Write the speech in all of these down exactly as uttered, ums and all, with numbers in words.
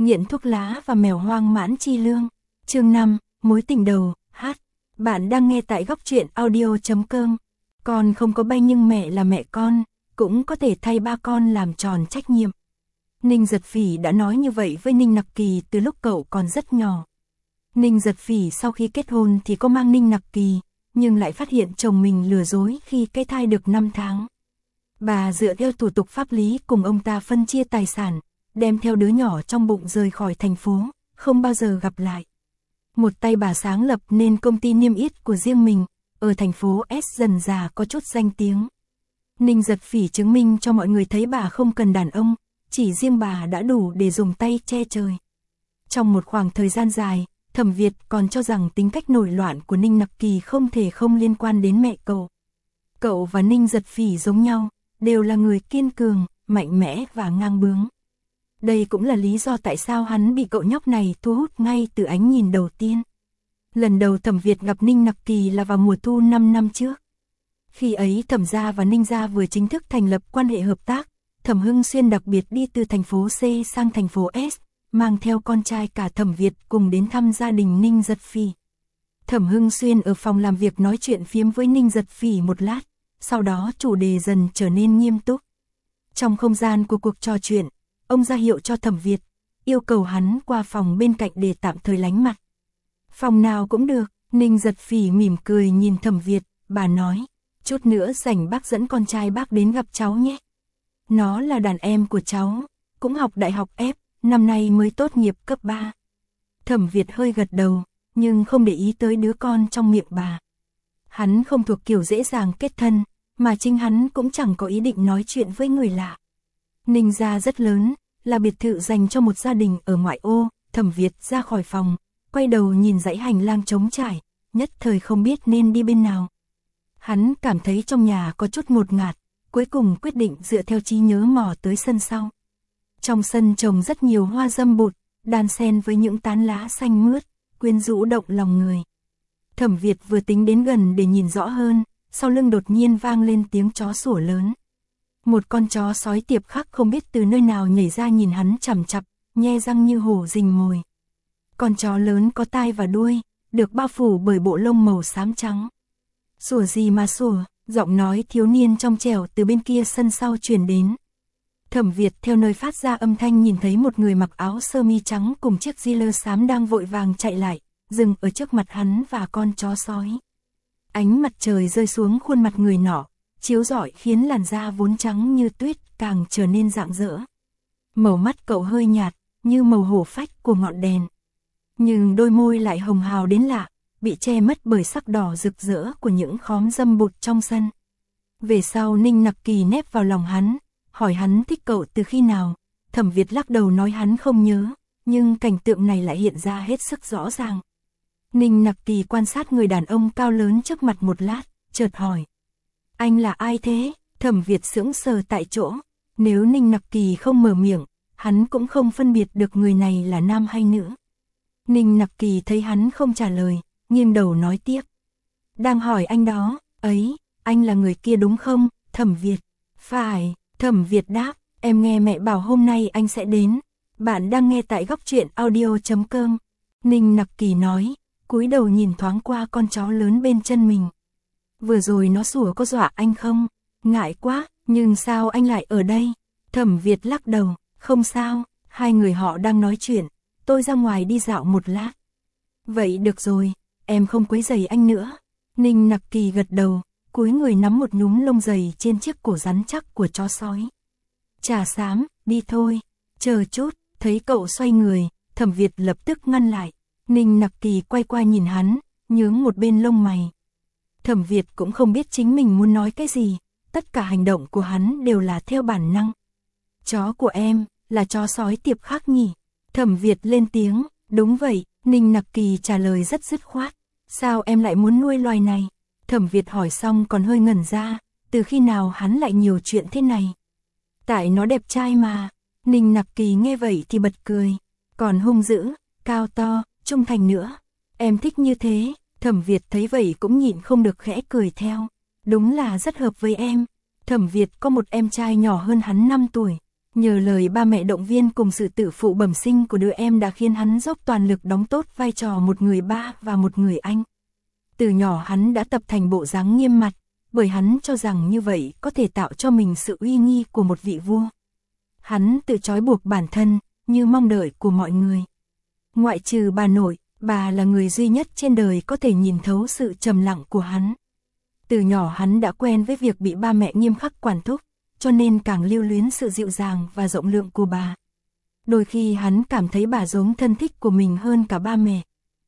Nghiện thuốc lá và mèo hoang mãn chi lương. Chương năm, mối tình đầu, hát. Bạn đang nghe tại góc truyện audio chấm com. Con không có bay nhưng mẹ là mẹ con, cũng có thể thay ba con làm tròn trách nhiệm. Ninh Giật Phỉ đã nói như vậy với Ninh Nặc Kỳ từ lúc cậu còn rất nhỏ. Ninh Giật Phỉ sau khi kết hôn thì có mang Ninh Nặc Kỳ, nhưng lại phát hiện chồng mình lừa dối khi cái thai được năm tháng. Bà dựa theo thủ tục pháp lý cùng ông ta phân chia tài sản, đem theo đứa nhỏ trong bụng rời khỏi thành phố, không bao giờ gặp lại. Một tay bà sáng lập nên công ty niêm yết của riêng mình, ở thành phố S dần dà có chút danh tiếng. Ninh Giật Phỉ chứng minh cho mọi người thấy bà không cần đàn ông, chỉ riêng bà đã đủ để dùng tay che trời. Trong một khoảng thời gian dài, Thẩm Việt còn cho rằng tính cách nổi loạn của Ninh Nặc Kỳ không thể không liên quan đến mẹ cậu. Cậu và Ninh Giật Phỉ giống nhau, đều là người kiên cường, mạnh mẽ và ngang bướng. Đây cũng là lý do tại sao hắn bị cậu nhóc này thu hút ngay từ ánh nhìn đầu tiên. Lần đầu Thẩm Việt gặp Ninh Nặc Kỳ là vào mùa thu năm năm trước. Khi ấy Thẩm gia và Ninh gia vừa chính thức thành lập quan hệ hợp tác, Thẩm Hưng Xuyên đặc biệt đi từ thành phố C sang thành phố S, mang theo con trai cả Thẩm Việt cùng đến thăm gia đình Ninh Giật Phỉ. Thẩm Hưng Xuyên ở phòng làm việc nói chuyện phiếm với Ninh Giật Phỉ một lát, sau đó chủ đề dần trở nên nghiêm túc. Trong không gian của cuộc trò chuyện, ông ra hiệu cho Thẩm Việt, yêu cầu hắn qua phòng bên cạnh để tạm thời lánh mặt. Phòng nào cũng được, Ninh Giật Phỉ mỉm cười nhìn Thẩm Việt, bà nói, chút nữa rảnh bác dẫn con trai bác đến gặp cháu nhé. Nó là đàn em của cháu, cũng học đại học F, năm nay mới tốt nghiệp cấp ba. Thẩm Việt hơi gật đầu, nhưng không để ý tới đứa con trong miệng bà. Hắn không thuộc kiểu dễ dàng kết thân, mà chính hắn cũng chẳng có ý định nói chuyện với người lạ. Ninh gia rất lớn, là biệt thự dành cho một gia đình ở ngoại ô. Thẩm Việt ra khỏi phòng, quay đầu nhìn dãy hành lang trống trải, nhất thời không biết nên đi bên nào. Hắn cảm thấy trong nhà có chút ngột ngạt, cuối cùng quyết định dựa theo trí nhớ mò tới sân sau. Trong sân trồng rất nhiều hoa dâm bụt, đan xen với những tán lá xanh mướt, quyến rũ động lòng người. Thẩm Việt vừa tính đến gần để nhìn rõ hơn, sau lưng đột nhiên vang lên tiếng chó sủa lớn. Một con chó sói tiệp khắc không biết từ nơi nào nhảy ra nhìn hắn chằm chằm, nhe răng như hổ rình mồi. Con chó lớn có tai và đuôi, được bao phủ bởi bộ lông màu xám trắng. Sủa gì mà sủa, giọng nói thiếu niên trong trẻo từ bên kia sân sau truyền đến. Thẩm Việt theo nơi phát ra âm thanh nhìn thấy một người mặc áo sơ mi trắng cùng chiếc gilet xám đang vội vàng chạy lại, dừng ở trước mặt hắn và con chó sói. Ánh mặt trời rơi xuống khuôn mặt người nọ, chiếu rọi khiến làn da vốn trắng như tuyết càng trở nên rạng rỡ. Màu mắt cậu hơi nhạt, như màu hổ phách của ngọn đèn. Nhưng đôi môi lại hồng hào đến lạ, bị che mất bởi sắc đỏ rực rỡ của những khóm dâm bụt trong sân. Về sau Ninh Nặc Kỳ nép vào lòng hắn, hỏi hắn thích cậu từ khi nào. Thẩm Việt lắc đầu nói hắn không nhớ, nhưng cảnh tượng này lại hiện ra hết sức rõ ràng. Ninh Nặc Kỳ quan sát người đàn ông cao lớn trước mặt một lát, chợt hỏi. Anh là ai thế? Thẩm Việt sững sờ tại chỗ. Nếu Ninh Nặc Kỳ không mở miệng, hắn cũng không phân biệt được người này là nam hay nữ. Ninh Nặc Kỳ thấy hắn không trả lời, nghiêng đầu nói tiếp. Đang hỏi anh đó, ấy, anh là người kia đúng không? Thẩm Việt. Phải, Thẩm Việt đáp, em nghe mẹ bảo hôm nay anh sẽ đến. Bạn đang nghe tại góc truyện audio chấm com. Ninh Nặc Kỳ nói, cúi đầu nhìn thoáng qua con chó lớn bên chân mình. Vừa rồi nó sủa có dọa anh không? Ngại quá, nhưng sao anh lại ở đây? Thẩm Việt lắc đầu, không sao, hai người họ đang nói chuyện, tôi ra ngoài đi dạo một lát. Vậy được rồi, em không quấy rầy anh nữa. Ninh Nặc Kỳ gật đầu, cúi người nắm một nhúm lông dày trên chiếc cổ rắn chắc của chó sói. Trà xám, đi thôi, chờ chút, thấy cậu xoay người, Thẩm Việt lập tức ngăn lại. Ninh Nặc Kỳ quay qua nhìn hắn, nhướng một bên lông mày. Thẩm Việt cũng không biết chính mình muốn nói cái gì, tất cả hành động của hắn đều là theo bản năng. Chó của em, là chó sói tiệp khắc nhỉ? Thẩm Việt lên tiếng, đúng vậy, Ninh Nặc Kỳ trả lời rất dứt khoát. Sao em lại muốn nuôi loài này? Thẩm Việt hỏi xong còn hơi ngẩn ra, từ khi nào hắn lại nhiều chuyện thế này? Tại nó đẹp trai mà. Ninh Nặc Kỳ nghe vậy thì bật cười, còn hung dữ, cao to, trung thành nữa. Em thích như thế. Thẩm Việt thấy vậy cũng nhịn không được khẽ cười theo. Đúng là rất hợp với em. Thẩm Việt có một em trai nhỏ hơn hắn năm tuổi. Nhờ lời ba mẹ động viên cùng sự tự phụ bẩm sinh của đứa em đã khiến hắn dốc toàn lực đóng tốt vai trò một người ba và một người anh. Từ nhỏ hắn đã tập thành bộ dáng nghiêm mặt, bởi hắn cho rằng như vậy có thể tạo cho mình sự uy nghi của một vị vua. Hắn tự trói buộc bản thân, như mong đợi của mọi người. Ngoại trừ bà nội, bà là người duy nhất trên đời có thể nhìn thấu sự trầm lặng của hắn. Từ nhỏ hắn đã quen với việc bị ba mẹ nghiêm khắc quản thúc, cho nên càng lưu luyến sự dịu dàng và rộng lượng của bà. Đôi khi hắn cảm thấy bà giống thân thích của mình hơn cả ba mẹ.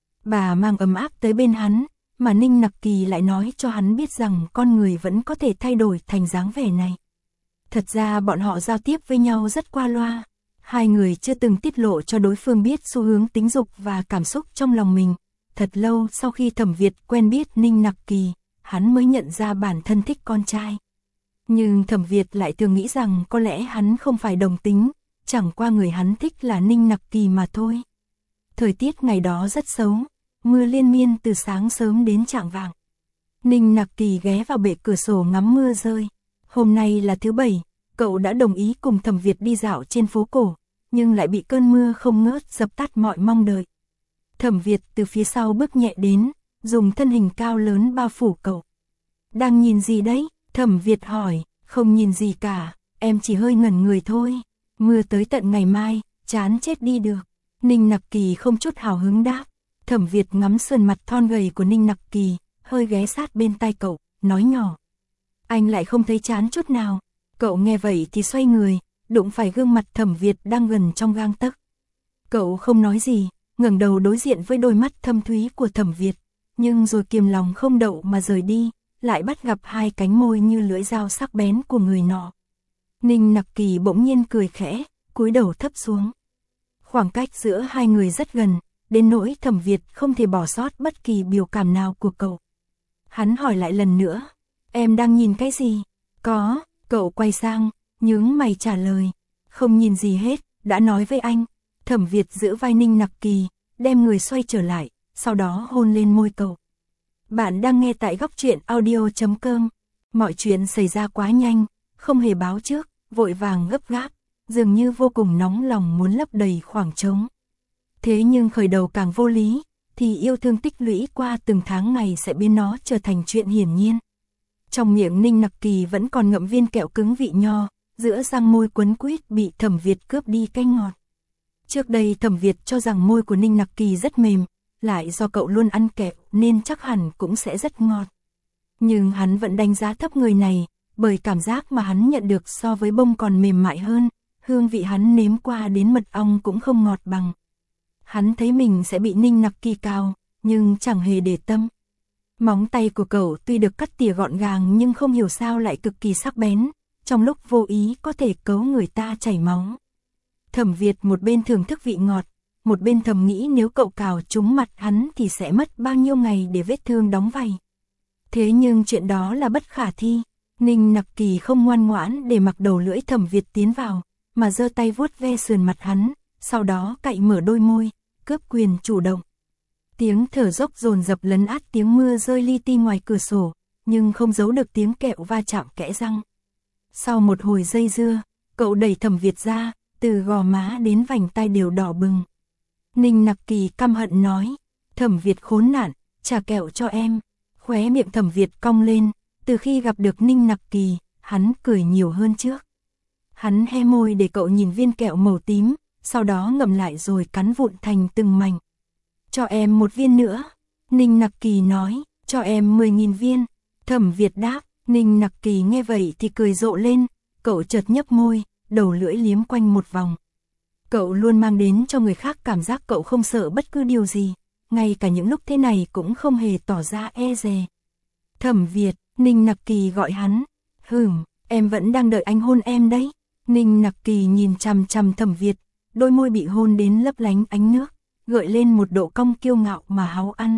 Bà mang ấm áp tới bên hắn, mà Ninh Nặc Kỳ lại nói cho hắn biết rằng con người vẫn có thể thay đổi thành dáng vẻ này. Thật ra bọn họ giao tiếp với nhau rất qua loa. Hai người chưa từng tiết lộ cho đối phương biết xu hướng tính dục và cảm xúc trong lòng mình. Thật lâu sau khi Thẩm Việt quen biết Ninh Nặc Kỳ, hắn mới nhận ra bản thân thích con trai. Nhưng Thẩm Việt lại thường nghĩ rằng có lẽ hắn không phải đồng tính, chẳng qua người hắn thích là Ninh Nặc Kỳ mà thôi. Thời tiết ngày đó rất xấu, mưa liên miên từ sáng sớm đến chạng vạng. Ninh Nặc Kỳ ghé vào bệ cửa sổ ngắm mưa rơi. Hôm nay là thứ bảy, cậu đã đồng ý cùng Thẩm Việt đi dạo trên phố cổ, nhưng lại bị cơn mưa không ngớt dập tắt mọi mong đợi. Thẩm Việt từ phía sau bước nhẹ đến, dùng thân hình cao lớn bao phủ cậu. Đang nhìn gì đấy? Thẩm Việt hỏi. Không nhìn gì cả, em chỉ hơi ngẩn người thôi. Mưa tới tận ngày mai, chán chết đi được. Ninh Nặc Kỳ không chút hào hứng đáp. Thẩm Việt ngắm sườn mặt thon gầy của Ninh Nặc Kỳ, hơi ghé sát bên tai cậu, nói nhỏ. Anh lại không thấy chán chút nào. Cậu nghe vậy thì xoay người, đụng phải gương mặt Thẩm Việt đang gần trong gang tấc. Cậu không nói gì, ngẩng đầu đối diện với đôi mắt thâm thúy của Thẩm Việt, nhưng rồi kiềm lòng không đậu mà rời đi, lại bắt gặp hai cánh môi như lưỡi dao sắc bén của người nọ. Ninh Nặc Kỳ bỗng nhiên cười khẽ, cúi đầu thấp xuống. Khoảng cách giữa hai người rất gần, đến nỗi Thẩm Việt không thể bỏ sót bất kỳ biểu cảm nào của cậu. Hắn hỏi lại lần nữa, em đang nhìn cái gì? Có, cậu quay sang, nhướng mày trả lời, không nhìn gì hết, đã nói với anh. Thẩm Việt giữ vai Ninh Nặc Kỳ, đem người xoay trở lại, sau đó hôn lên môi cậu. Bạn đang nghe tại góc truyện audio chấm com. Mọi chuyện xảy ra quá nhanh, không hề báo trước, vội vàng gấp gáp, dường như vô cùng nóng lòng muốn lấp đầy khoảng trống. Thế nhưng khởi đầu càng vô lý, thì yêu thương tích lũy qua từng tháng ngày sẽ biến nó trở thành chuyện hiển nhiên. Trong miệng Ninh Nặc Kỳ vẫn còn ngậm viên kẹo cứng vị nho, giữa răng môi quấn quýt bị Thẩm Việt cướp đi cái ngọt. Trước đây Thẩm Việt cho rằng môi của Ninh Nặc Kỳ rất mềm, lại do cậu luôn ăn kẹo nên chắc hẳn cũng sẽ rất ngọt. Nhưng hắn vẫn đánh giá thấp người này, bởi cảm giác mà hắn nhận được so với bông còn mềm mại hơn, hương vị hắn nếm qua đến mật ong cũng không ngọt bằng. Hắn thấy mình sẽ bị Ninh Nặc Kỳ cào, nhưng chẳng hề để tâm. Móng tay của cậu tuy được cắt tỉa gọn gàng nhưng không hiểu sao lại cực kỳ sắc bén, trong lúc vô ý có thể cấu người ta chảy máu. Thẩm Việt một bên thưởng thức vị ngọt, một bên thầm nghĩ nếu cậu cào trúng mặt hắn thì sẽ mất bao nhiêu ngày để vết thương đóng vảy. Thế nhưng chuyện đó là bất khả thi. Ninh Nặc Kỳ không ngoan ngoãn để mặc đầu lưỡi Thẩm Việt tiến vào, mà giơ tay vuốt ve sườn mặt hắn, sau đó cạy mở đôi môi, cướp quyền chủ động. Tiếng thở dốc dồn dập lấn át tiếng mưa rơi li ti ngoài cửa sổ, nhưng không giấu được tiếng kẹo va chạm kẽ răng. Sau một hồi dây dưa, cậu đẩy Thẩm Việt ra, từ gò má đến vành tai đều đỏ bừng. Ninh Nặc Kỳ căm hận nói, Thẩm Việt khốn nạn, trả kẹo cho em. Khóe miệng Thẩm Việt cong lên, từ khi gặp được Ninh Nặc Kỳ, hắn cười nhiều hơn trước. Hắn hé môi để cậu nhìn viên kẹo màu tím, sau đó ngậm lại rồi cắn vụn thành từng mảnh. Cho em một viên nữa. Ninh Nặc Kỳ nói, cho em mười nghìn viên. Thẩm Việt đáp. Ninh Nặc Kỳ nghe vậy thì cười rộ lên, cậu chợt nhấp môi, đầu lưỡi liếm quanh một vòng. Cậu luôn mang đến cho người khác cảm giác cậu không sợ bất cứ điều gì, ngay cả những lúc thế này cũng không hề tỏ ra e dè. Thẩm Việt, Ninh Nặc Kỳ gọi hắn. Hừm, em vẫn đang đợi anh hôn em đấy. Ninh Nặc Kỳ nhìn chằm chằm Thẩm Việt, đôi môi bị hôn đến lấp lánh ánh nước, gợi lên một độ cong kiêu ngạo mà háu ăn.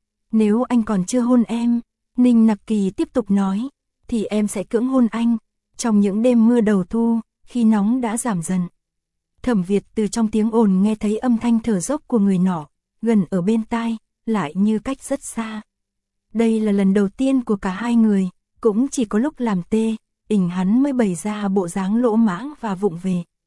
Nếu anh còn chưa hôn em, Ninh Nặc Kỳ tiếp tục nói, thì em sẽ cưỡng hôn anh, trong những đêm mưa đầu thu, khi nóng đã giảm dần. Thẩm Việt từ trong tiếng ồn nghe thấy âm thanh thở dốc của người nọ, gần ở bên tai, lại như cách rất xa. Đây là lần đầu tiên của cả hai người, cũng chỉ có lúc làm tê, ỉnh hắn mới bày ra bộ dáng lỗ mãng và vụng về.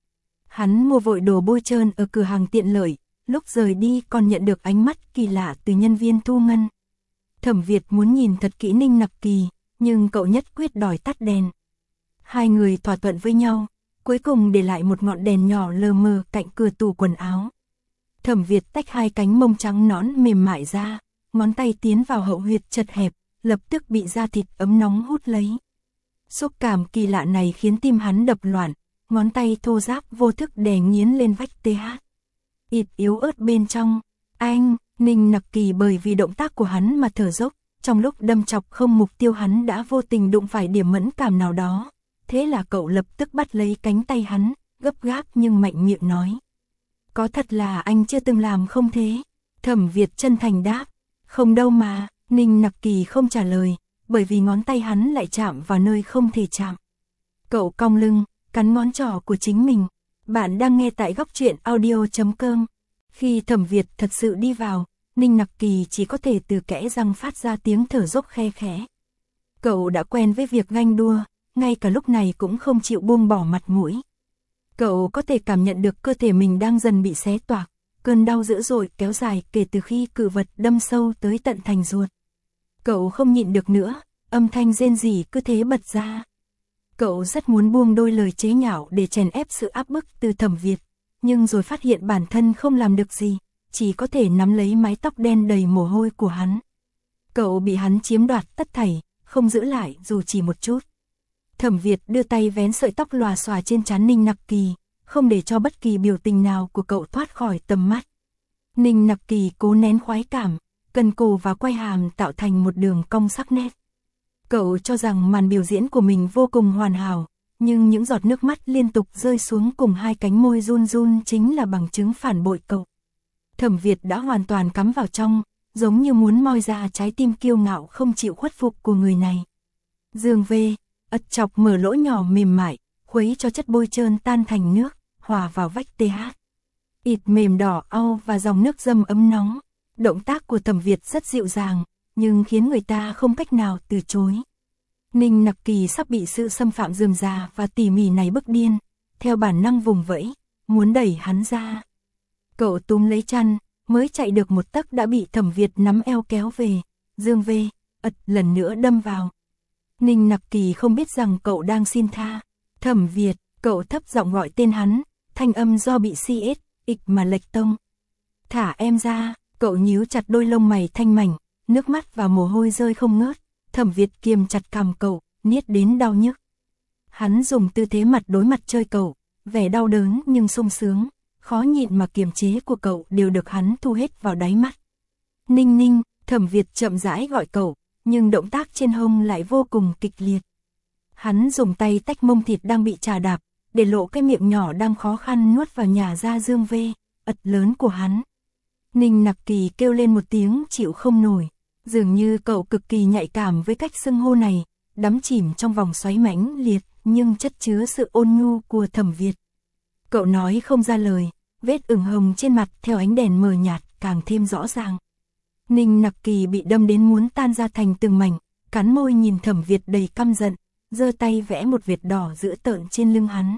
Hắn mua vội đồ bôi trơn ở cửa hàng tiện lợi, lúc rời đi còn nhận được ánh mắt kỳ lạ từ nhân viên thu ngân. Thẩm Việt muốn nhìn thật kỹ Ninh Nặc Kỳ, nhưng cậu nhất quyết đòi tắt đèn. Hai người thỏa thuận với nhau, cuối cùng để lại một ngọn đèn nhỏ lờ mờ cạnh cửa tủ quần áo. Thẩm Việt tách hai cánh mông trắng nõn mềm mại ra, ngón tay tiến vào hậu huyệt chật hẹp, lập tức bị da thịt ấm nóng hút lấy. Xúc cảm kỳ lạ này khiến tim hắn đập loạn, ngón tay thô ráp vô thức đè nghiến lên vách tê hát. Ịt yếu ớt bên trong, anh, Ninh Nặc Kỳ bởi vì động tác của hắn mà thở dốc, trong lúc đâm chọc không mục tiêu hắn đã vô tình đụng phải điểm mẫn cảm nào đó. Thế là cậu lập tức bắt lấy cánh tay hắn, gấp gáp nhưng mạnh miệng nói. Có thật là anh chưa từng làm không thế? Thẩm Việt chân thành đáp. Không đâu mà, Ninh Nặc Kỳ không trả lời, bởi vì ngón tay hắn lại chạm vào nơi không thể chạm. Cậu cong lưng, cắn ngón trỏ của chính mình. Bạn đang nghe tại góc truyện audio chấm com. Khi Thẩm Việt thật sự đi vào, Ninh Nặc Kỳ chỉ có thể từ kẽ răng phát ra tiếng thở dốc khe khẽ. Cậu đã quen với việc ganh đua, ngay cả lúc này cũng không chịu buông bỏ mặt mũi. Cậu có thể cảm nhận được cơ thể mình đang dần bị xé toạc, cơn đau dữ dội kéo dài kể từ khi cự vật đâm sâu tới tận thành ruột. Cậu không nhịn được nữa, âm thanh rên rỉ cứ thế bật ra. Cậu rất muốn buông đôi lời chế nhạo để chèn ép sự áp bức từ Thẩm Việt, nhưng rồi phát hiện bản thân không làm được gì, chỉ có thể nắm lấy mái tóc đen đầy mồ hôi của hắn. Cậu bị hắn chiếm đoạt tất thảy, không giữ lại dù chỉ một chút. Thẩm Việt đưa tay vén sợi tóc lòa xòa trên trán Ninh Nặc Kỳ, không để cho bất kỳ biểu tình nào của cậu thoát khỏi tầm mắt. Ninh Nặc Kỳ cố nén khoái cảm, cần cổ và quai hàm tạo thành một đường cong sắc nét. Cậu cho rằng màn biểu diễn của mình vô cùng hoàn hảo, nhưng những giọt nước mắt liên tục rơi xuống cùng hai cánh môi run run chính là bằng chứng phản bội cậu. Thẩm Việt đã hoàn toàn cắm vào trong, giống như muốn moi ra trái tim kiêu ngạo không chịu khuất phục của người này. Dương về, ật chọc mở lỗ nhỏ mềm mại, khuấy cho chất bôi trơn tan thành nước, hòa vào vách tê hát. Ịt mềm đỏ au và dòng nước dâm ấm nóng. Động tác của Thẩm Việt rất dịu dàng, nhưng khiến người ta không cách nào từ chối. Ninh Nặc Kỳ sắp bị sự xâm phạm rườm rà và tỉ mỉ này bức điên, theo bản năng vùng vẫy, muốn đẩy hắn ra. Cậu túm lấy chăn, mới chạy được một tấc đã bị Thẩm Việt nắm eo kéo về, dương về, ật lần nữa đâm vào. Ninh Nặc Kỳ không biết rằng cậu đang xin tha. Thẩm Việt, cậu thấp giọng gọi tên hắn, thanh âm do bị si ết, ịch mà lệch tông. Thả em ra, cậu nhíu chặt đôi lông mày thanh mảnh, nước mắt và mồ hôi rơi không ngớt. Thẩm Việt kiềm chặt cằm cậu, niết đến đau nhức. Hắn dùng tư thế mặt đối mặt chơi cậu, vẻ đau đớn nhưng sung sướng, khó nhịn mà kiềm chế của cậu đều được hắn thu hết vào đáy mắt. Ninh Ninh, Thẩm Việt chậm rãi gọi cậu, nhưng động tác trên hông lại vô cùng kịch liệt. Hắn dùng tay tách mông thịt đang bị chà đạp, để lộ cái miệng nhỏ đang khó khăn nuốt vào nhà ra dương vê, ật lớn của hắn. Ninh Nặc Kỳ kêu lên một tiếng chịu không nổi, dường như cậu cực kỳ nhạy cảm với cách xưng hô này, đắm chìm trong vòng xoáy mãnh liệt nhưng chất chứa sự ôn nhu của Thẩm Việt. Cậu nói không ra lời, vết ửng hồng trên mặt theo ánh đèn mờ nhạt càng thêm rõ ràng. Ninh Nặc Kỳ bị đâm đến muốn tan ra thành từng mảnh, cắn môi nhìn Thẩm Việt đầy căm giận, giơ tay vẽ một vệt đỏ dữ tợn trên lưng hắn.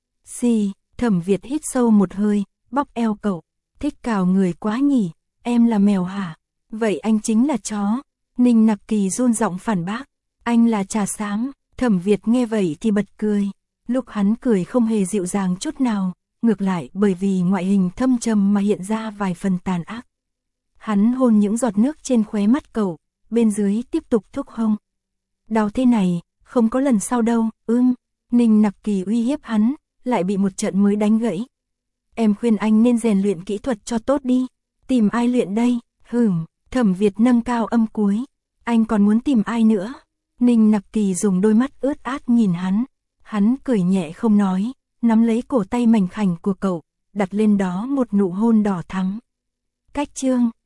Xì, Thẩm Việt hít sâu một hơi, bóp eo cậu, thích cào người quá nhỉ, em là mèo hả? Vậy anh chính là chó. Ninh Nặc Kỳ run giọng phản bác, anh là trà xám. Thẩm Việt nghe vậy thì bật cười, lúc hắn cười không hề dịu dàng chút nào, ngược lại bởi vì ngoại hình thâm trầm mà hiện ra vài phần tàn ác. Hắn hôn những giọt nước trên khóe mắt cậu, bên dưới tiếp tục thúc hông. Đau thế này, không có lần sau đâu, ưm. Ninh Nặc Kỳ uy hiếp hắn, lại bị một trận mới đánh gãy. Em khuyên anh nên rèn luyện kỹ thuật cho tốt đi. Tìm ai luyện đây? Hửm, Thẩm Việt nâng cao âm cuối. Anh còn muốn tìm ai nữa? Ninh Nặc Kỳ dùng đôi mắt ướt át nhìn hắn. Hắn cười nhẹ không nói, nắm lấy cổ tay mảnh khảnh của cậu, đặt lên đó một nụ hôn đỏ thắm. Cách chương